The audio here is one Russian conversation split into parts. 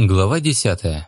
Глава 10.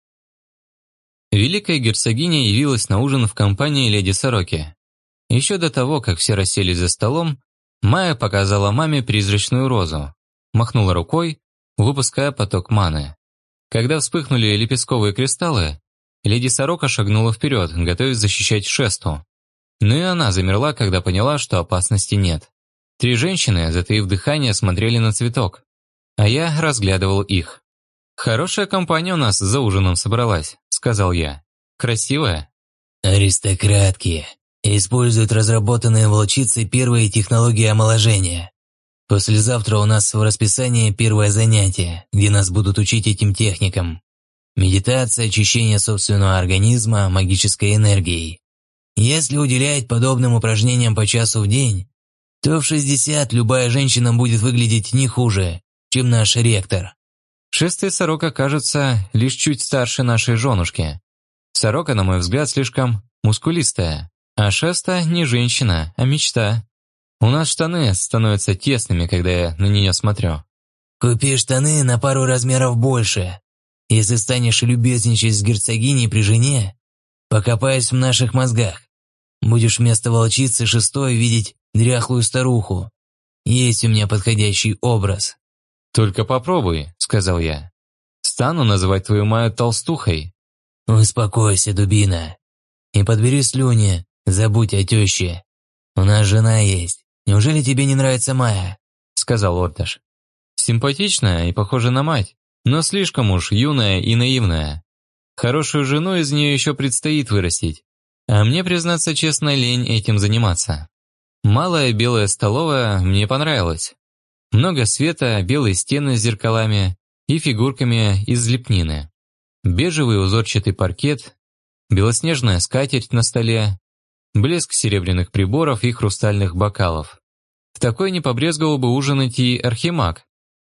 Великая герцогиня явилась на ужин в компании леди Сороки. Еще до того, как все расселись за столом, Майя показала маме призрачную розу, махнула рукой, выпуская поток маны. Когда вспыхнули лепестковые кристаллы, леди Сорока шагнула вперед, готовясь защищать Шесту. Но и она замерла, когда поняла, что опасности нет. Три женщины, затаив дыхание, смотрели на цветок, а я разглядывал их. «Хорошая компания у нас за ужином собралась», — сказал я. «Красивая?» «Аристократки. Используют разработанные волчицей первые технологии омоложения. Послезавтра у нас в расписании первое занятие, где нас будут учить этим техникам. Медитация, очищение собственного организма магической энергией. Если уделять подобным упражнениям по часу в день, то в 60 любая женщина будет выглядеть не хуже, чем наш ректор». Шеста и Сорока кажутся лишь чуть старше нашей женушки. Сорока, на мой взгляд, слишком мускулистая, а Шеста не женщина, а мечта. У нас штаны становятся тесными, когда я на нее смотрю. «Купи штаны на пару размеров больше. Если станешь любезничать с герцогиней при жене, покопаюсь в наших мозгах. Будешь вместо волчицы шестой видеть дряхлую старуху. Есть у меня подходящий образ». «Только попробуй», — сказал я. «Стану называть твою Майю толстухой». «Успокойся, дубина. И подбери слюни, забудь о теще. У нас жена есть. Неужели тебе не нравится Майя?» — сказал Орташ. «Симпатичная и похожа на мать, но слишком уж юная и наивная. Хорошую жену из нее еще предстоит вырастить. А мне, признаться честно, лень этим заниматься. Малая белая столовая мне понравилась. Много света, белые стены с зеркалами и фигурками из лепнины. Бежевый узорчатый паркет, белоснежная скатерть на столе, блеск серебряных приборов и хрустальных бокалов. В такой не побрезговал бы ужинать и архимаг.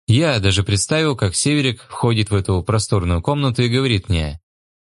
Я даже представил, как Северик входит в эту просторную комнату и говорит мне: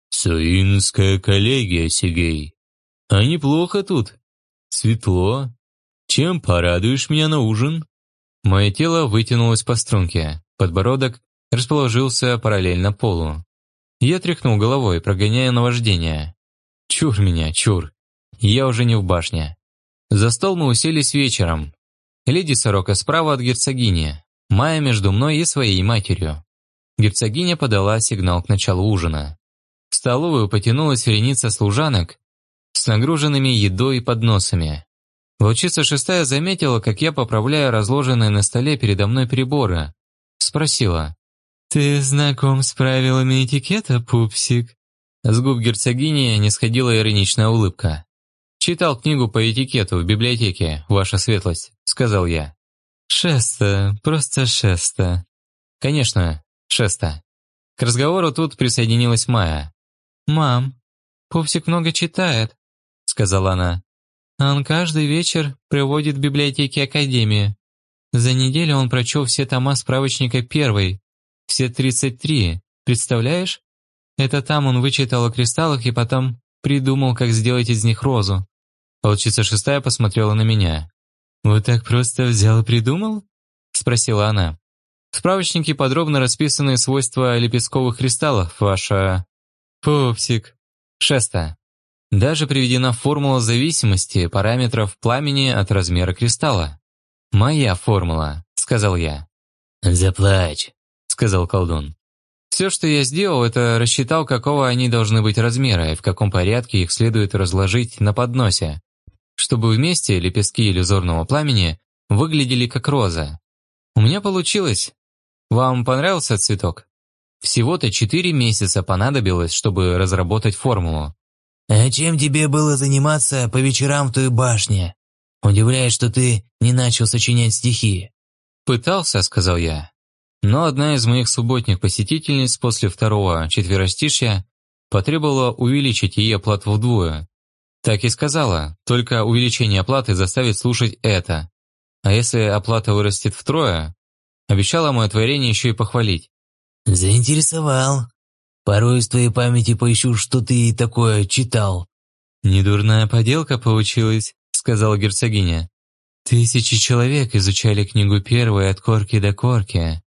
«Соинская коллегия, Сигей. А неплохо тут. Светло. Чем порадуешь меня на ужин?» Мое тело вытянулось по струнке, подбородок расположился параллельно полу. Я тряхнул головой, прогоняя наваждение. Чур меня, чур. Я уже не в башне. За стол мы уселись вечером. Леди Сорока справа от герцогини, Майя между мной и своей матерью. Герцогиня подала сигнал к началу ужина. В столовую потянулась вереница служанок с нагруженными едой и подносами. Волчица шестая заметила, как я поправляю разложенные на столе передо мной приборы. Спросила: «Ты знаком с правилами этикета, пупсик?» С губ герцогини не сходила ироничная улыбка. «Читал книгу по этикету в библиотеке, ваша светлость», — сказал я. «Шеста, просто Шеста». «Конечно, Шеста». К разговору тут присоединилась Майя. «Мам, пупсик много читает», — сказала она. «Он каждый вечер проводит в библиотеке Академии. За неделю он прочел все тома справочника первой, все 33, представляешь? Это там он вычитал о кристаллах и потом придумал, как сделать из них розу». Волчица шестая посмотрела на меня. «Вот так просто взял и придумал?» — спросила она. «В справочнике подробно расписаны свойства лепестковых кристаллов, ваша...» «Пупсик». «Шеста». Даже приведена формула зависимости параметров пламени от размера кристалла. «Моя формула», — сказал я. «Заплачь», — сказал колдун. «Все, что я сделал, это рассчитал, какого они должны быть размера и в каком порядке их следует разложить на подносе, чтобы вместе лепестки иллюзорного пламени выглядели как роза. У меня получилось. Вам понравился цветок? Всего-то 4 месяца понадобилось, чтобы разработать формулу». «А чем тебе было заниматься по вечерам в той башне? Удивляет, что ты не начал сочинять стихи». «Пытался», — сказал я. Но одна из моих субботних посетительниц после второго четверостишья потребовала увеличить ей оплату вдвое. Так и сказала, только увеличение оплаты заставит слушать это. А если оплата вырастет втрое, обещала мое творение еще и похвалить. «Заинтересовал. Порой из твоей памяти поищу, что ты такое читал». «Недурная поделка получилась», — сказала герцогиня. «1000 человек изучали книгу первой от корки до корки.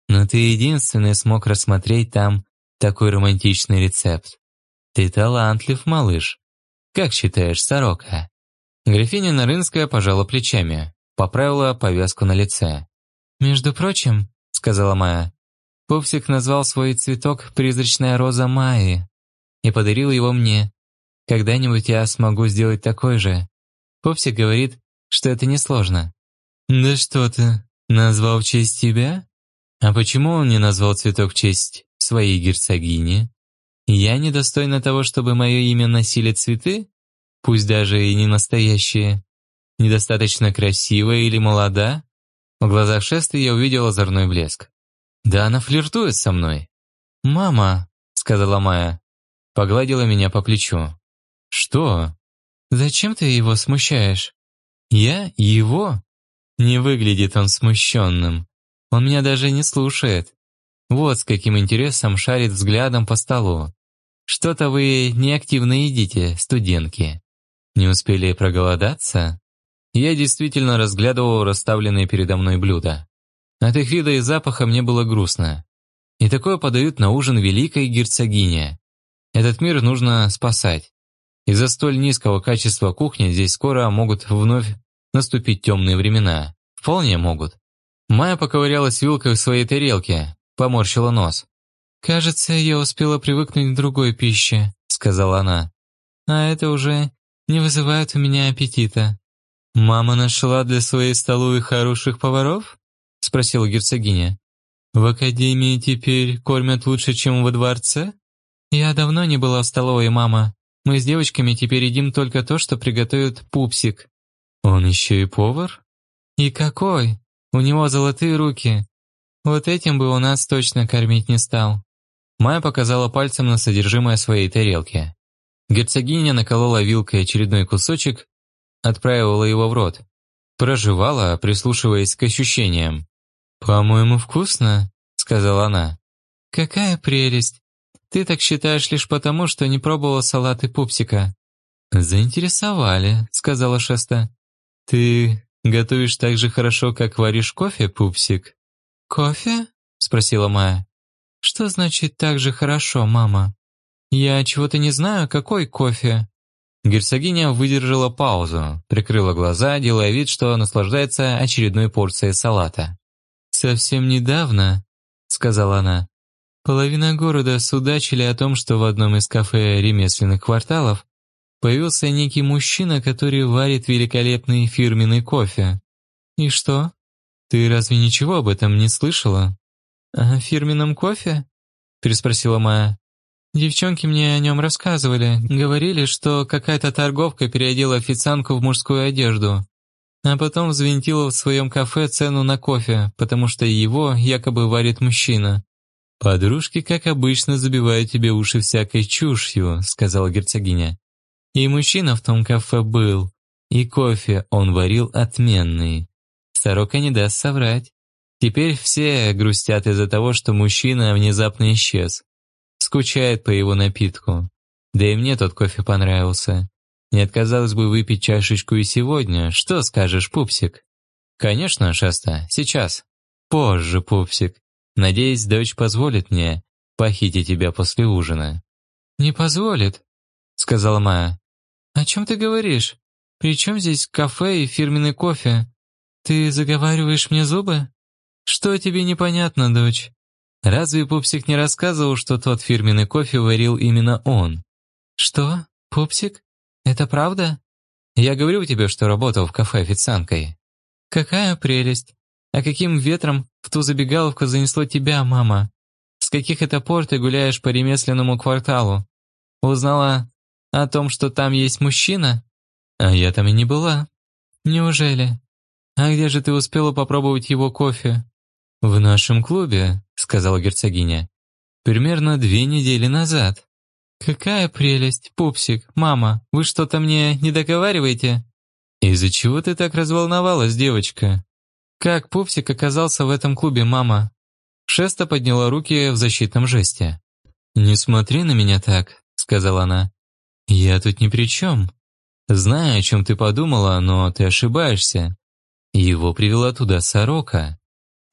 Но ты единственный смог рассмотреть там такой романтичный рецепт. Ты талантлив, малыш. Как считаешь, сорока?» Графиня Нарынская пожала плечами, поправила повязку на лице. «Между прочим, — сказала Майя, — Пупсик назвал свой цветок «Призрачная роза Майи» и подарил его мне. Когда-нибудь я смогу сделать такой же. Пупсик говорит, что это несложно». «Да что ты, назвал в честь тебя? А почему он не назвал цветок в честь своей герцогини? Я недостойна того, чтобы мое имя носили цветы, пусть даже и не настоящие. Недостаточно красивая или молода?» В глазах Шесты я увидел озорной блеск. «Да она флиртует со мной». «Мама», — сказала Майя, погладила меня по плечу. «Что? Зачем ты его смущаешь?» «Я? Его?» Не выглядит он смущенным. Он меня даже не слушает. Вот с каким интересом шарит взглядом по столу. Что-то вы неактивно едите, студентки. Не успели проголодаться? Я действительно разглядывал расставленные передо мной блюда. От их вида и запаха мне было грустно. И такое подают на ужин великой герцогине. Этот мир нужно спасать. Из-за столь низкого качества кухни здесь скоро могут вновь наступить темные времена. Вполне могут. Майя поковырялась вилкой в своей тарелке, поморщила нос. «Кажется, я успела привыкнуть к другой пище», — сказала она. «А это уже не вызывает у меня аппетита». «Мама нашла для своей столовой хороших поваров?» — спросила герцогиня. «В академии теперь кормят лучше, чем во дворце?» «Я давно не была в столовой, мама. Мы с девочками теперь едим только то, что приготовит Пупсик». «Он еще и повар?» «И какой? У него золотые руки. Вот этим бы у нас точно кормить не стал». Майя показала пальцем на содержимое своей тарелки. Герцогиня наколола вилкой очередной кусочек, отправила его в рот. Прожевала, прислушиваясь к ощущениям. «По-моему, вкусно», — сказала она. «Какая прелесть! Ты так считаешь лишь потому, что не пробовала салаты Пупсика». «Заинтересовали», — сказала Шеста. «Ты готовишь так же хорошо, как варишь кофе, Пупсик?» «Кофе?» — спросила Майя. «Что значит так же хорошо, мама? Я чего-то не знаю, какой кофе?» Герцогиня выдержала паузу, прикрыла глаза, делая вид, что наслаждается очередной порцией салата. «Совсем недавно», — сказала она, — «половина города судачили о том, что в одном из кафе ремесленных кварталов появился некий мужчина, который варит великолепный фирменный кофе. И что? Ты разве ничего об этом не слышала?» «О фирменном кофе?» — переспросила Майя. «Девчонки мне о нем рассказывали, говорили, что какая-то торговка переодела официантку в мужскую одежду, а потом взвинтила в своем кафе цену на кофе, потому что его якобы варит мужчина». «Подружки, как обычно, забивают тебе уши всякой чушью», — сказала герцогиня. «И мужчина в том кафе был, и кофе он варил отменный. Сорока не даст соврать. Теперь все грустят из-за того, что мужчина внезапно исчез. Скучает по его напитку. Да и мне тот кофе понравился. Не отказалось бы выпить чашечку и сегодня. Что скажешь, Пупсик?» «Конечно, Шеста, сейчас. Позже, Пупсик. Надеюсь, дочь позволит мне похитить тебя после ужина». «Не позволит», — сказала Майя. «О чем ты говоришь? При чем здесь кафе и фирменный кофе? Ты заговариваешь мне зубы? Что тебе непонятно, дочь? Разве Пупсик не рассказывал, что тот фирменный кофе варил именно он?» «Что? Пупсик? Это правда?» «Я говорю тебе, что работал в кафе официанткой». «Какая прелесть! А каким ветром в ту забегаловку занесло тебя, мама? С каких это пор ты гуляешь по ремесленному кварталу? Узнала о том, что там есть мужчина?» «А я там и не была». «Неужели? А где же ты успела попробовать его кофе?» «В нашем клубе», — сказала герцогиня. «Примерно 2 недели назад». «Какая прелесть, Пупсик, мама, вы что-то мне не договариваете?» «Из-за чего ты так разволновалась, девочка?» «Как Пупсик оказался в этом клубе, мама?» Шеста подняла руки в защитном жесте. «Не смотри на меня так», — сказала она. «Я тут ни при чем. Знаю, о чем ты подумала, но ты ошибаешься. Его привела туда сорока.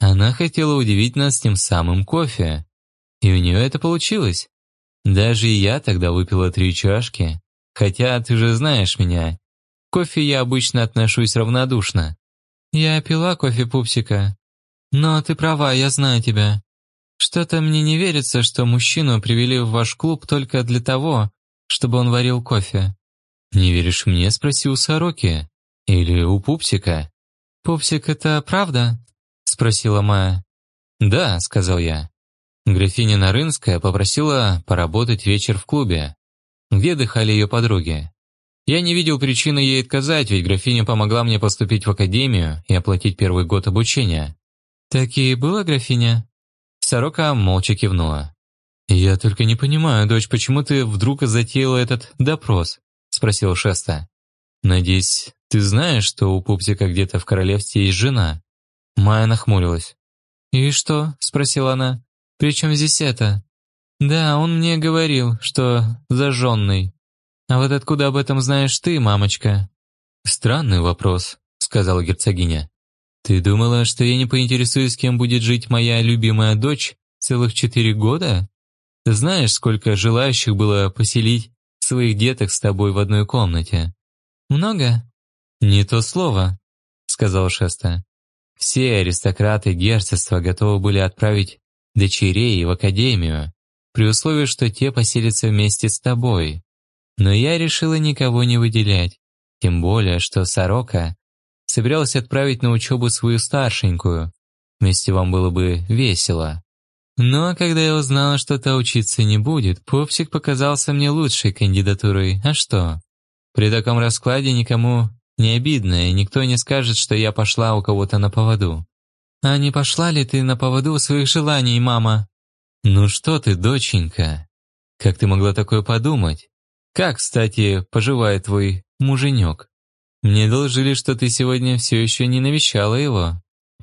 Она хотела удивить нас тем самым кофе. И у нее это получилось. Даже и я тогда выпила 3 чашки. Хотя ты же знаешь меня. К кофе я обычно отношусь равнодушно. Я пила кофе пупсика. Но ты права, я знаю тебя. Что-то мне не верится, что мужчину привели в ваш клуб только для того, чтобы он варил кофе. «Не веришь мне?» – спроси у Сороки. Или у Пупсика. «Пупсик, это правда?» – спросила Майя. «Да», – сказал я. Графиня Нарынская попросила поработать вечер в клубе, где отдыхали ее подруги. Я не видел причины ей отказать, ведь графиня помогла мне поступить в академию и оплатить первый год обучения. «Так и было, графиня?» Сорока молча кивнула. «Я только не понимаю, дочь, почему ты вдруг затеяла этот допрос?» – спросил Шеста. «Надеюсь, ты знаешь, что у Пупсика где-то в королевстве есть жена?» Майя нахмурилась. «И что?» – спросила она. «При чем здесь это?» «Да, он мне говорил, что зажженный. А вот откуда об этом знаешь ты, мамочка?» «Странный вопрос», – сказала герцогиня. «Ты думала, что я не поинтересуюсь, кем будет жить моя любимая дочь целых 4 года? Ты знаешь, сколько желающих было поселить своих деток с тобой в одной комнате?» «Много?» «Не то слово», — сказал Шеста. «Все аристократы герцогства готовы были отправить дочерей в академию, при условии, что те поселятся вместе с тобой. Но я решила никого не выделять, тем более, что Сорока собиралась отправить на учебу свою старшенькую. Вместе вам было бы весело. Но когда я узнала, что та учиться не будет, Пупсик показался мне лучшей кандидатурой. А что? При таком раскладе никому не обидно, и никто не скажет, что я пошла у кого-то на поводу. А не пошла ли ты на поводу своих желаний, мама? Ну что ты, доченька? Как ты могла такое подумать? Как, кстати, поживает твой муженек? Мне доложили, что ты сегодня все еще не навещала его.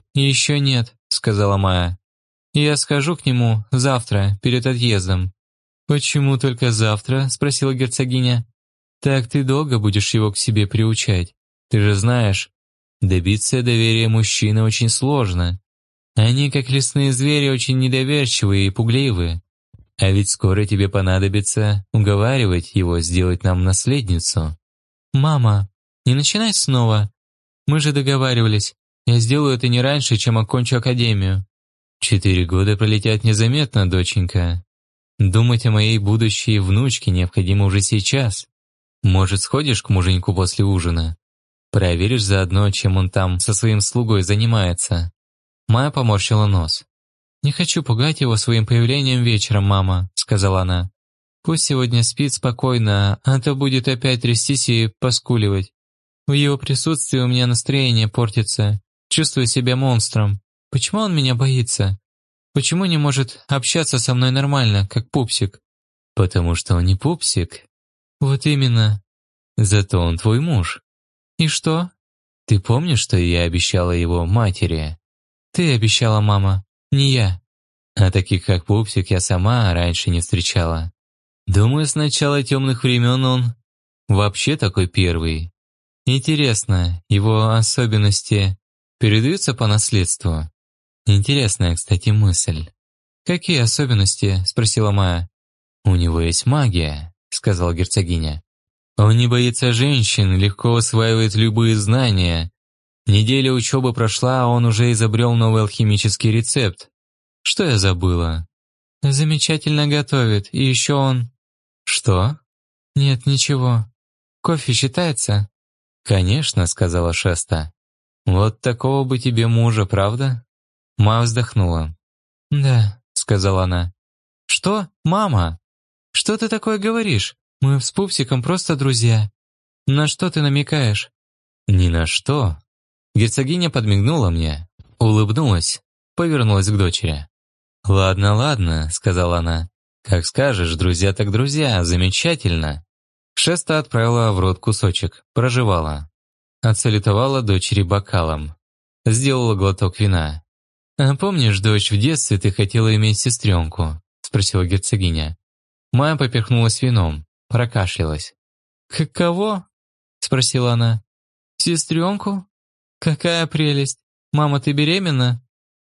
Еще нет, сказала Майя. Я схожу к нему завтра, перед отъездом. Почему только завтра? Спросила герцогиня. Так ты долго будешь его к себе приучать. Ты же знаешь, добиться доверия мужчины очень сложно. Они, как лесные звери, очень недоверчивые и пугливые. А ведь скоро тебе понадобится уговаривать его сделать нам наследницу. Мама, не начинай снова. Мы же договаривались. Я сделаю это не раньше, чем окончу академию. 4 года пролетят незаметно, доченька. Думать о моей будущей внучке необходимо уже сейчас. Может, сходишь к муженьку после ужина? Проверишь заодно, чем он там со своим слугой занимается. Майя поморщила нос. «Не хочу пугать его своим появлением вечером, мама», — сказала она. «Пусть сегодня спит спокойно, а то будет опять трястись и поскуливать. В его присутствии у меня настроение портится. Чувствую себя монстром. Почему он меня боится? Почему не может общаться со мной нормально, как пупсик?» «Потому что он не пупсик». «Вот именно». «Зато он твой муж». «И что?» «Ты помнишь, что я обещала его матери?» «Ты обещала, мама, не я». «А таких, как пупсик, я сама раньше не встречала. Думаю, с начала темных времен он вообще такой первый. Интересно, его особенности передаются по наследству?» «Интересная, кстати, мысль». «Какие особенности?» – спросила Майя. «У него есть магия», – сказала герцогиня. «Он не боится женщин, легко усваивает любые знания. Неделя учебы прошла, а он уже изобрел новый алхимический рецепт. Что я забыла?» «Замечательно готовит, и еще он...» «Что?» «Нет, ничего. Кофе считается?» «Конечно», — сказала Шеста. «Вот такого бы тебе мужа, правда?» Ма вздохнула. «Да», — сказала она. «Что? Мама? Что ты такое говоришь? Мы с Пупсиком просто друзья. На что ты намекаешь?» «Ни на что». Герцогиня подмигнула мне, улыбнулась, повернулась к дочери. «Ладно, ладно», — сказала она. «Как скажешь, друзья так друзья, замечательно». Шеста отправила в рот кусочек, прожевала. Отсалютовала дочери бокалом. Сделала глоток вина. «А помнишь, дочь, в детстве ты хотела иметь сестренку?» — спросила герцогиня. Майя поперхнулась вином, прокашлялась. «Кого?» — спросила она. «Сестренку? Какая прелесть! Мама, ты беременна?»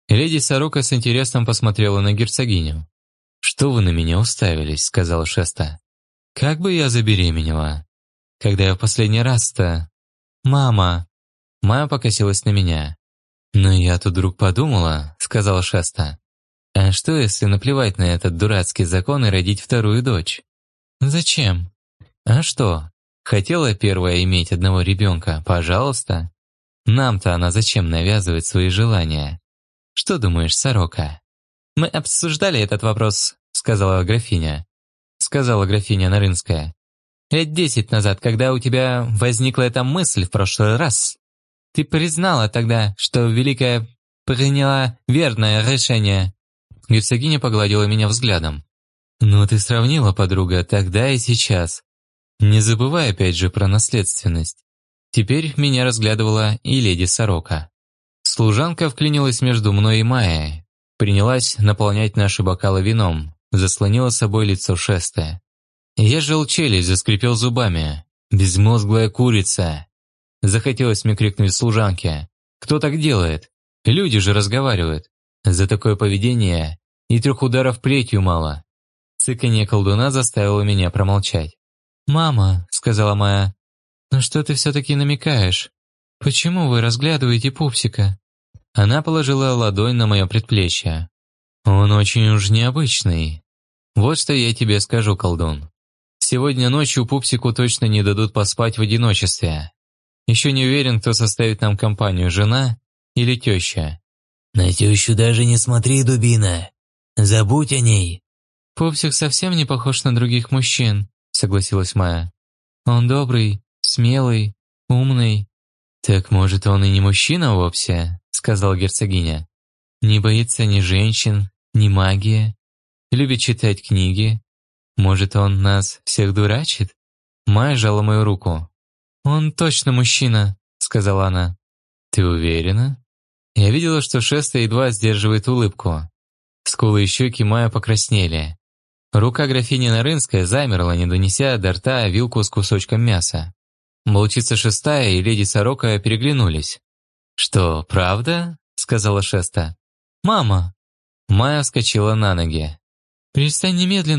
Леди Сорока с интересом посмотрела на герцогиню. «Что вы на меня уставились?» — сказала Шеста. «Как бы я забеременела? Когда я в последний раз-то...» «Мама!» Майя покосилась на меня. «Но я тут вдруг подумала», — сказала Шеста. «А что, если наплевать на этот дурацкий закон и родить вторую дочь?» «Зачем?» «А что? Хотела первая иметь одного ребенка? Пожалуйста. Нам-то она зачем навязывает свои желания? Что думаешь, Сорока?» «Мы обсуждали этот вопрос», — сказала графиня Нарынская. «Лет 10 назад, когда у тебя возникла эта мысль в прошлый раз. Ты признала тогда, что Великая приняла верное решение». Герцогиня погладила меня взглядом. «Ну ты сравнила, подруга, тогда и сейчас. Не забывай опять же про наследственность». Теперь меня разглядывала и леди Сорока. Служанка вклинилась между мной и Майей, принялась наполнять наши бокалы вином, заслонила собой лицо Шесты. Я сжал челюсть, заскрипел зубами. «Безмозглая курица!» Захотелось мне крикнуть служанке. «Кто так делает? Люди же разговаривают. За такое поведение и 3 ударов плетью мало». Цыканье колдуна заставило меня промолчать. «Мама», — сказала Майя, — «ну что ты все-таки намекаешь? Почему вы разглядываете пупсика?» Она положила ладонь на мое предплечье. «Он очень уж необычный. Вот что я тебе скажу, колдун. Сегодня ночью пупсику точно не дадут поспать в одиночестве. Еще не уверен, кто составит нам компанию, жена или теща». «На тещу даже не смотри, дубина. Забудь о ней». «Пупсик совсем не похож на других мужчин», — согласилась Майя. «Он добрый, смелый, умный». «Так, может, он и не мужчина вовсе?» — сказала герцогиня. «Не боится ни женщин, ни магии. Любит читать книги. Может, он нас всех дурачит?» Майя сжала мою руку. «Он точно мужчина», — сказала она. «Ты уверена?» Я видела, что Шеста едва сдерживает улыбку. Скулы и щеки Майи покраснели. Рука графини Нарынская замерла, не донеся до рта вилку с кусочком мяса. Волчица Шестая и леди Сорока переглянулись. «Что, правда?» — сказала Шеста. «Мама!» Майя вскочила на ноги. «Перестань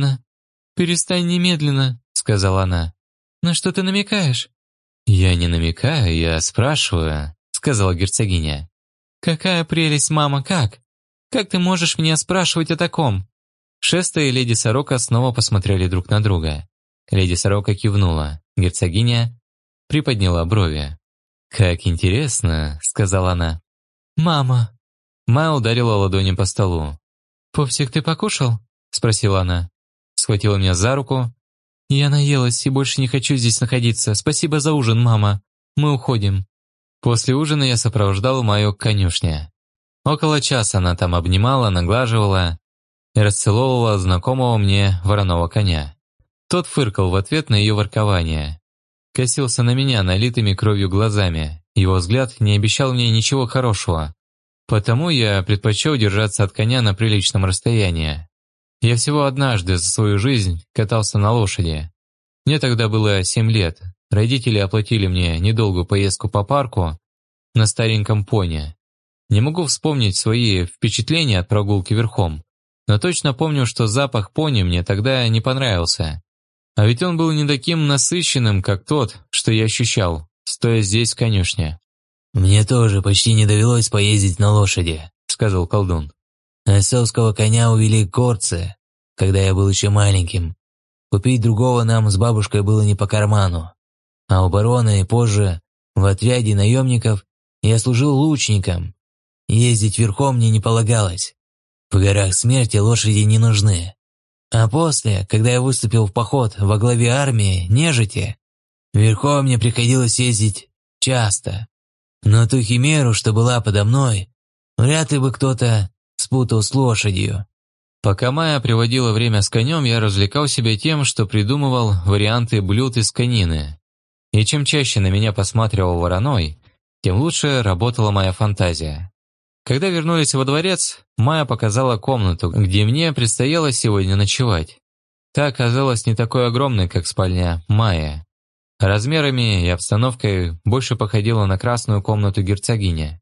немедленно», — сказала она. «На что ты намекаешь?» «Я не намекаю, я спрашиваю», — сказала герцогиня. «Какая прелесть, мама, как? Как ты можешь меня спрашивать о таком?» Шеста и леди Сорока снова посмотрели друг на друга. Леди Сорока кивнула. Герцогиня приподняла брови. «Как интересно», — сказала она. «Мама!» Майя ударила ладонью по столу. «Пупсик, ты покушал?» — спросила она. Схватила меня за руку. «Я наелась и больше не хочу здесь находиться. Спасибо за ужин, мама. Мы уходим». После ужина я сопровождал Майю к конюшне. Около часа она там обнимала, наглаживала и расцеловывала знакомого мне вороного коня. Тот фыркал в ответ на ее воркование. Косился на меня налитыми кровью глазами. Его взгляд не обещал мне ничего хорошего. Потому я предпочел держаться от коня на приличном расстоянии. Я всего однажды за свою жизнь катался на лошади. Мне тогда было 7 лет. Родители оплатили мне недолгую поездку по парку на стареньком пони. Не могу вспомнить свои впечатления от прогулки верхом, но точно помню, что запах пони мне тогда не понравился. А ведь он был не таким насыщенным, как тот, что я ощущал, стоя здесь в конюшне. «Мне тоже почти не довелось поездить на лошади», — сказал колдун. «Отцовского коня увели горцы, когда я был еще маленьким. Купить другого нам с бабушкой было не по карману. А у барона и позже, в отряде наемников, я служил лучником. Ездить верхом мне не полагалось. В горах смерти лошади не нужны. А после, когда я выступил в поход во главе армии, нежити, верхом мне приходилось ездить часто. Но ту химеру, что была подо мной, вряд ли бы кто-то спутал с лошадью». Пока Майя приводила время с конем, я развлекал себя тем, что придумывал варианты блюд из конины. И чем чаще на меня посматривал вороной, тем лучше работала моя фантазия. Когда вернулись во дворец, Майя показала комнату, где мне предстояло сегодня ночевать. Та оказалась не такой огромной, как спальня Майи. Размерами и обстановкой больше походила на красную комнату герцогини.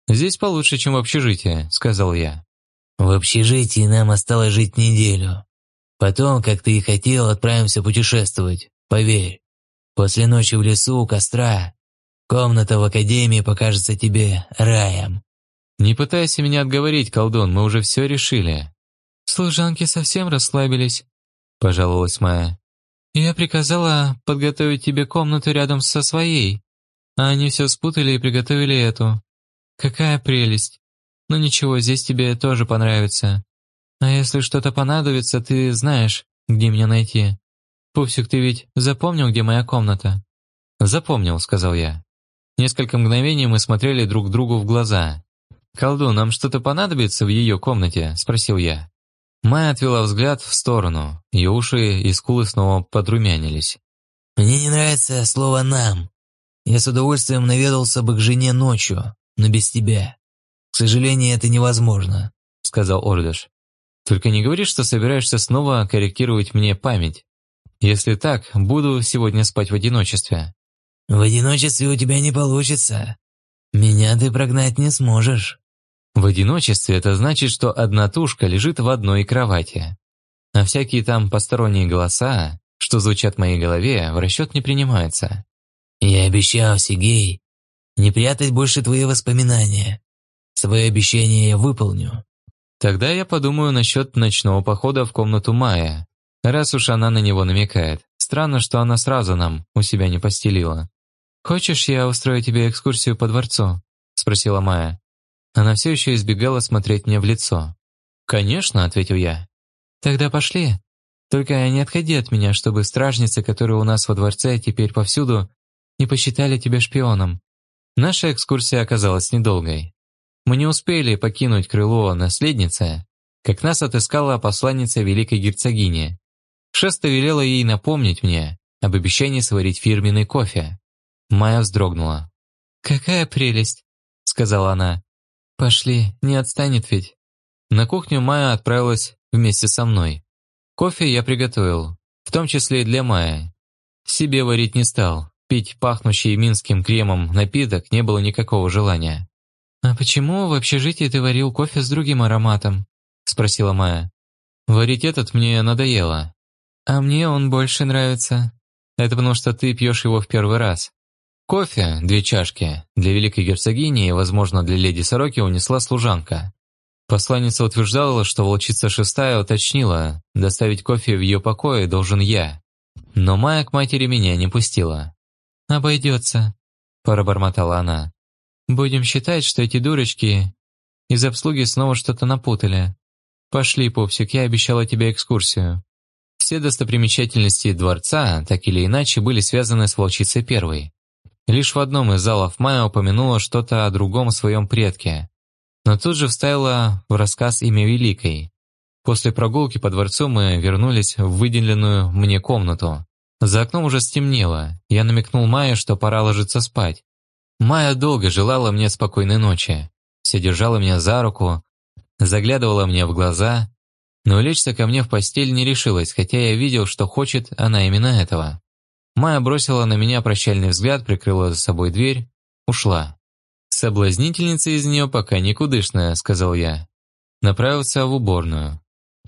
«Здесь получше, чем в общежитии», — сказал я. «В общежитии нам осталось жить неделю. Потом, как ты и хотел, отправимся путешествовать. Поверь, после ночи в лесу у костра комната в академии покажется тебе раем». «Не пытайся меня отговорить, колдун, мы уже все решили». «Служанки совсем расслабились», — пожаловалась Майя. «Я приказала подготовить тебе комнату рядом со своей, а они все спутали и приготовили эту. Какая прелесть! Ну ничего, здесь тебе тоже понравится. А если что-то понадобится, ты знаешь, где меня найти. Пупсик, ты ведь запомнил, где моя комната?» «Запомнил», — сказал я. Несколько мгновений мы смотрели друг другу в глаза. «Колдун, нам что-то понадобится в ее комнате?» — спросил я. Майя отвела взгляд в сторону, ее уши и скулы снова подрумянились. «Мне не нравится слово «нам». Я с удовольствием наведался бы к жене ночью, но без тебя. К сожалению, это невозможно», — сказал Ордыш. «Только не говори, что собираешься снова корректировать мне память. Если так, буду сегодня спать в одиночестве». «В одиночестве у тебя не получится. Меня ты прогнать не сможешь». В одиночестве это значит, что одна тушка лежит в одной кровати. А всякие там посторонние голоса, что звучат в моей голове, в расчет не принимаются. «Я обещал, Сигей, не прятать больше твои воспоминания. Свое обещание я выполню». Тогда я подумаю насчет ночного похода в комнату Майя, раз уж она на него намекает. Странно, что она сразу нам у себя не постелила. «Хочешь, я устрою тебе экскурсию по дворцу?» – спросила Майя. Она все еще избегала смотреть мне в лицо. «Конечно», – ответил я. «Тогда пошли. Только не отходи от меня, чтобы стражницы, которые у нас во дворце теперь повсюду, не посчитали тебя шпионом». Наша экскурсия оказалась недолгой. Мы не успели покинуть крыло наследницы, как нас отыскала посланница великой герцогини. Шеста велела ей напомнить мне об обещании сварить фирменный кофе. Майя вздрогнула. «Какая прелесть», — сказала она. «Пошли, не отстанет ведь». На кухню Майя отправилась вместе со мной. Кофе я приготовил, в том числе и для Майи. Себе варить не стал, пить пахнущий минским кремом напиток не было никакого желания. «А почему в общежитии ты варил кофе с другим ароматом?» – спросила Майя. «Варить этот мне надоело. А мне он больше нравится. Это потому что ты пьешь его в первый раз». Кофе, 2 чашки, для великой герцогини и, возможно, для леди Сороки унесла служанка. Посланница утверждала, что волчица шестая уточнила, доставить кофе в ее покое должен я. Но Майя к матери меня не пустила. «Обойдется», – пробормотала она. «Будем считать, что эти дурочки из обслуги снова что-то напутали. Пошли, пупсик, я обещала тебе экскурсию». Все достопримечательности дворца, так или иначе, были связаны с волчицей первой. Лишь в одном из залов Майя упомянула что-то о другом своем предке, но тут же вставила в рассказ имя Великой. После прогулки по дворцу мы вернулись в выделенную мне комнату. За окном уже стемнело, я намекнул Майе, что пора ложиться спать. Майя долго желала мне спокойной ночи, все держала меня за руку, заглядывала мне в глаза, но лечься ко мне в постель не решилась, хотя я видел, что хочет она именно этого. Майя бросила на меня прощальный взгляд, прикрыла за собой дверь, ушла. «Соблазнительница из нее пока никудышная», — сказал я. Направился в уборную.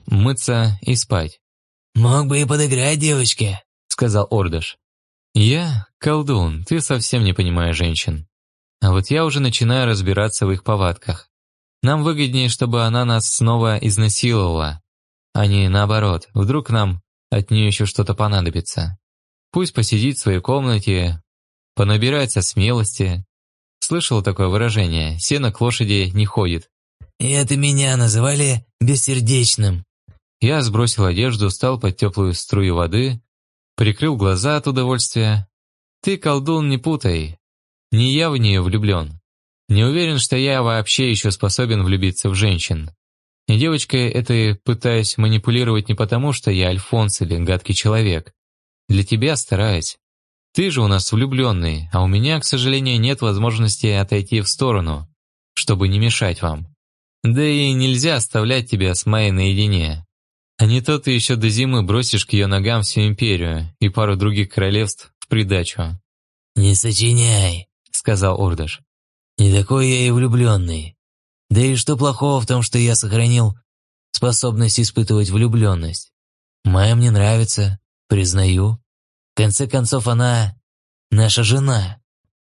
Мыться и спать. «Мог бы и подыграть девочке», — сказал Ордыш. «Я, колдун, ты совсем не понимаешь женщин. А вот я уже начинаю разбираться в их повадках. Нам выгоднее, чтобы она нас снова изнасиловала, а не наоборот, вдруг нам от нее еще что-то понадобится. Пусть посидит в своей комнате, понабирается смелости». Слышал такое выражение: «Сено к лошади не ходит». «И это меня называли бессердечным». Я сбросил одежду, встал под теплую струю воды, прикрыл глаза от удовольствия. «Ты, колдун, не путай. Не я в нее влюблен. Не уверен, что я вообще еще способен влюбиться в женщин. И девочкой этой пытаюсь манипулировать не потому, что я альфонс или гадкий человек. Для тебя стараюсь. Ты же у нас влюбленный, а у меня, к сожалению, нет возможности отойти в сторону, чтобы не мешать вам. Да и нельзя оставлять тебя с Майей наедине. А не то ты еще до зимы бросишь к ее ногам всю империю и пару других королевств в придачу». «Не сочиняй», — сказал Ордыш. Не такой я и влюбленный. Да и что плохого в том, что я сохранил способность испытывать влюбленность? Майя мне нравится, признаю. В конце концов, она наша жена.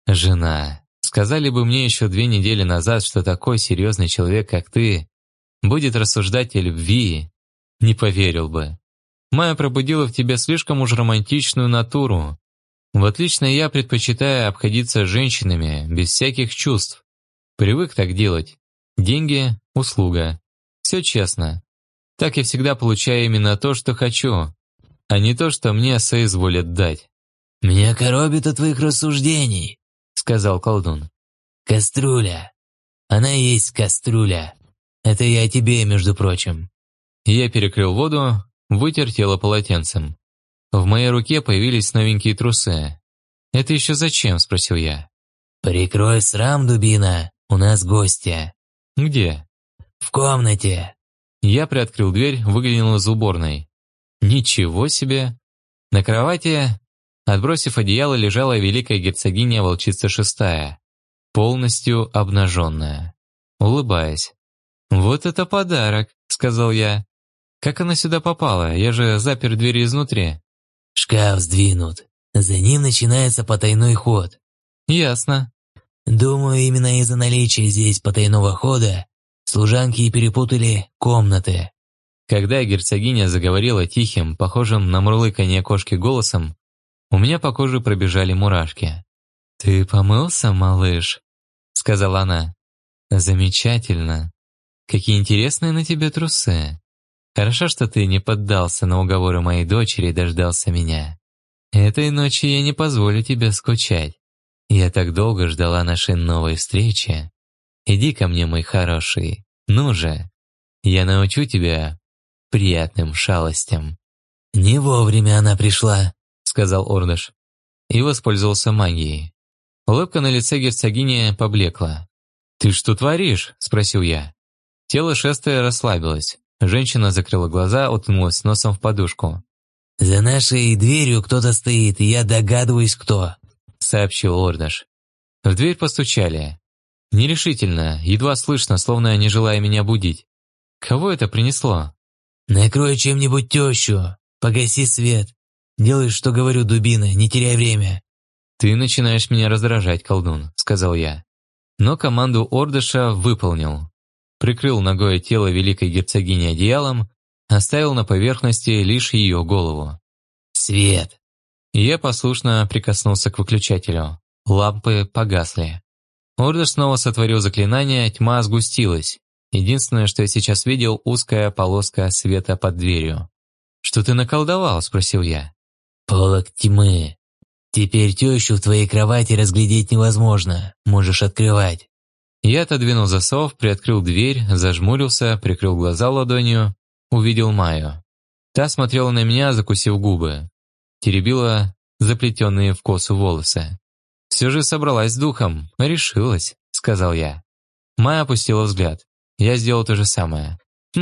Жена. Сказали бы мне еще 2 недели назад, что такой серьезный человек, как ты, будет рассуждать о любви, не поверил бы. Майя пробудила в тебе слишком уж романтичную натуру. Вот лично я предпочитаю обходиться с женщинами без всяких чувств. Привык так делать. Деньги – услуга. Все честно. Так я всегда получаю именно то, что хочу, а не то, что мне соизволят дать. «Меня коробит от твоих рассуждений», — сказал колдун. «Кастрюля. Она и есть кастрюля. Это я о тебе, между прочим». Я перекрыл воду, вытер тело полотенцем. В моей руке появились новенькие трусы. «Это еще зачем?» – спросил я. «Прикрой срам, дубина, у нас гостья». «Где?» «В комнате». Я приоткрыл дверь, выглянул из уборной. Ничего себе! На кровати, отбросив одеяло, лежала великая герцогиня-волчица шестая, полностью обнаженная, улыбаясь. «Вот это подарок!» – сказал я. «Как она сюда попала? Я же запер дверь изнутри». «Шкаф сдвинут. За ним начинается потайной ход». «Ясно». «Думаю, именно из-за наличия здесь потайного хода служанки и перепутали комнаты». Когда герцогиня заговорила тихим, похожим на мурлыканье кошки голосом, у меня по коже пробежали мурашки. «Ты помылся, малыш?» — сказала она. «Замечательно. Какие интересные на тебе трусы. Хорошо, что ты не поддался на уговоры моей дочери и дождался меня. Этой ночью я не позволю тебе скучать. Я так долго ждала нашей новой встречи. Иди ко мне, мой хороший. Ну же, я научу тебя приятным шалостям». «Не вовремя она пришла», — сказал Ордыш, и воспользовался магией. Улыбка на лице герцогини поблекла. «Ты что творишь?» – спросил я. Тело шестая расслабилось. Женщина закрыла глаза, уткнулась носом в подушку. «За нашей дверью кто-то стоит, и я догадываюсь, кто», — сообщил Ордыш. В дверь постучали. Нерешительно, едва слышно, словно не желая меня будить. Кого это принесло? «Накрой чем-нибудь тещу, погаси свет. Делай, что говорю, дубина, не теряй время». «Ты начинаешь меня раздражать, колдун», — сказал я. Но команду Ордыша выполнил. Прикрыл ногой тело великой герцогини одеялом, оставил на поверхности лишь ее голову. «Свет!» Я послушно прикоснулся к выключателю. Лампы погасли. Ордыш снова сотворил заклинание, тьма сгустилась. Единственное, что я сейчас видел, узкая полоска света под дверью. «Что ты наколдовал?» – спросил я. «Полог тьмы. Теперь тещу в твоей кровати разглядеть невозможно. Можешь открывать». Я отодвинул засов, приоткрыл дверь, зажмурился, прикрыл глаза ладонью, увидел Майю. Та смотрела на меня, закусив губы. Теребила заплетенные в косу волосы. «Все же собралась с духом, решилась», — сказал я. Майя опустила взгляд. Я сделал то же самое.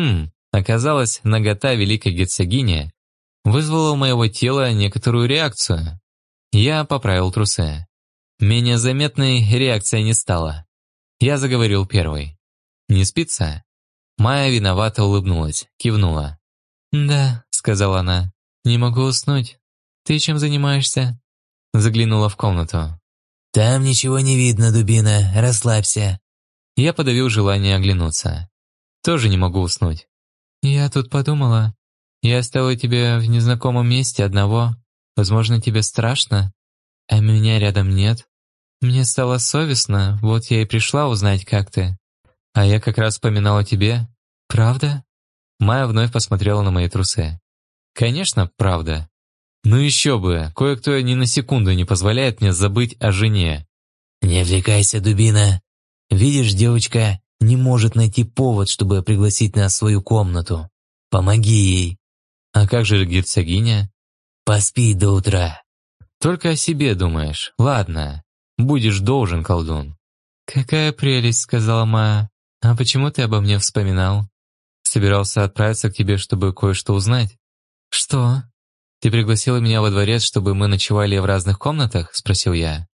Оказалось, нагота великой герцогини вызвала у моего тела некоторую реакцию. Я поправил трусы. Менее заметной реакция не стала. Я заговорил первый. «Не спится?» Майя виновато улыбнулась, кивнула. «Да», — сказала она, — «не могу уснуть. Ты чем занимаешься?» Заглянула в комнату. «Там ничего не видно, дубина, расслабься». Я подавил желание оглянуться. Тоже не могу уснуть. «Я тут подумала. Я оставила тебя в незнакомом месте одного. Возможно, тебе страшно, а меня рядом нет. Мне стало совестно, вот я и пришла узнать, как ты. А я как раз вспоминала о тебе. Правда?» Майя вновь посмотрела на мои трусы. «Конечно, правда. Ну еще бы, кое-кто ни на секунду не позволяет мне забыть о жене». «Не отвлекайся, дубина. Видишь, девочка не может найти повод, чтобы пригласить нас в свою комнату. Помоги ей». «А как же герцогиня?» «Поспи до утра». «Только о себе думаешь. Ладно, будешь должен, колдун». «Какая прелесть», — сказала Майя. «А почему ты обо мне вспоминал? Собирался отправиться к тебе, чтобы кое-что узнать». «Что? Ты пригласила меня во дворец, чтобы мы ночевали в разных комнатах?» — спросил я.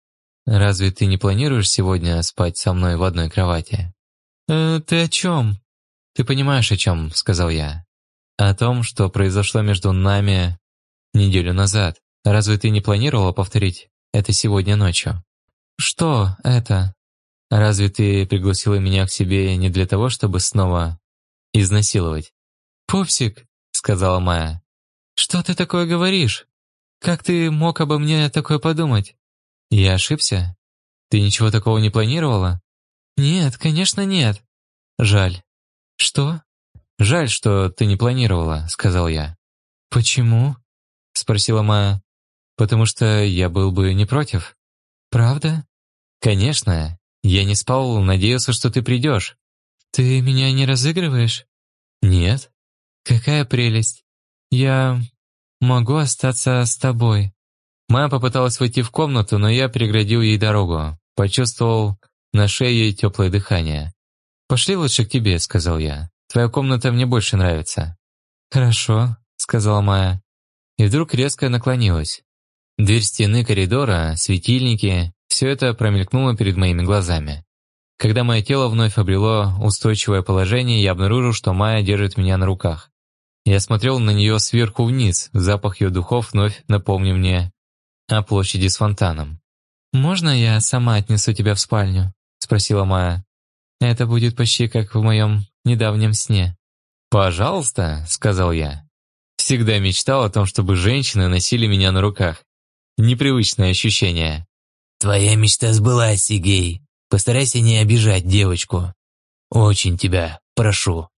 разве ты не планируешь сегодня спать со мной в одной кровати?» «Ты о чем?» «Ты понимаешь, о чем», — сказал я. «О том, что произошло между нами неделю назад. Разве ты не планировала повторить это сегодня ночью?» «Что это?» «Разве ты пригласила меня к себе не для того, чтобы снова изнасиловать?» «Пупсик», — сказала Майя, — «что ты такое говоришь? Как ты мог обо мне такое подумать?» «Я ошибся? Ты ничего такого не планировала?» «Нет, конечно нет». «Жаль». «Что?» «Жаль, что ты не планировала», — сказал я. «Почему?» — спросила Майя. «Потому что я был бы не против». «Правда?» «Конечно. Я не спал, надеялся, что ты придешь». «Ты меня не разыгрываешь?» «Нет». «Какая прелесть. Я могу остаться с тобой». Майя попыталась войти в комнату, но я преградил ей дорогу. Почувствовал на шее ей теплое дыхание. «Пошли лучше к тебе», — сказал я. «Твоя комната мне больше нравится». «Хорошо», — сказала Майя. И вдруг резко наклонилась. Дверь стены коридора, светильники — все это промелькнуло перед моими глазами. Когда мое тело вновь обрело устойчивое положение, я обнаружил, что Майя держит меня на руках. Я смотрел на нее сверху вниз, запах ее духов вновь напомнил мне о площади с фонтаном. «Можно я сама отнесу тебя в спальню?» — спросила Майя. «Это будет почти как в моем недавнем сне». «Пожалуйста», — сказал я. Всегда мечтал о том, чтобы женщины носили меня на руках. Непривычное ощущение. «Твоя мечта сбылась, Сигей. Постарайся не обижать девочку. Очень тебя прошу».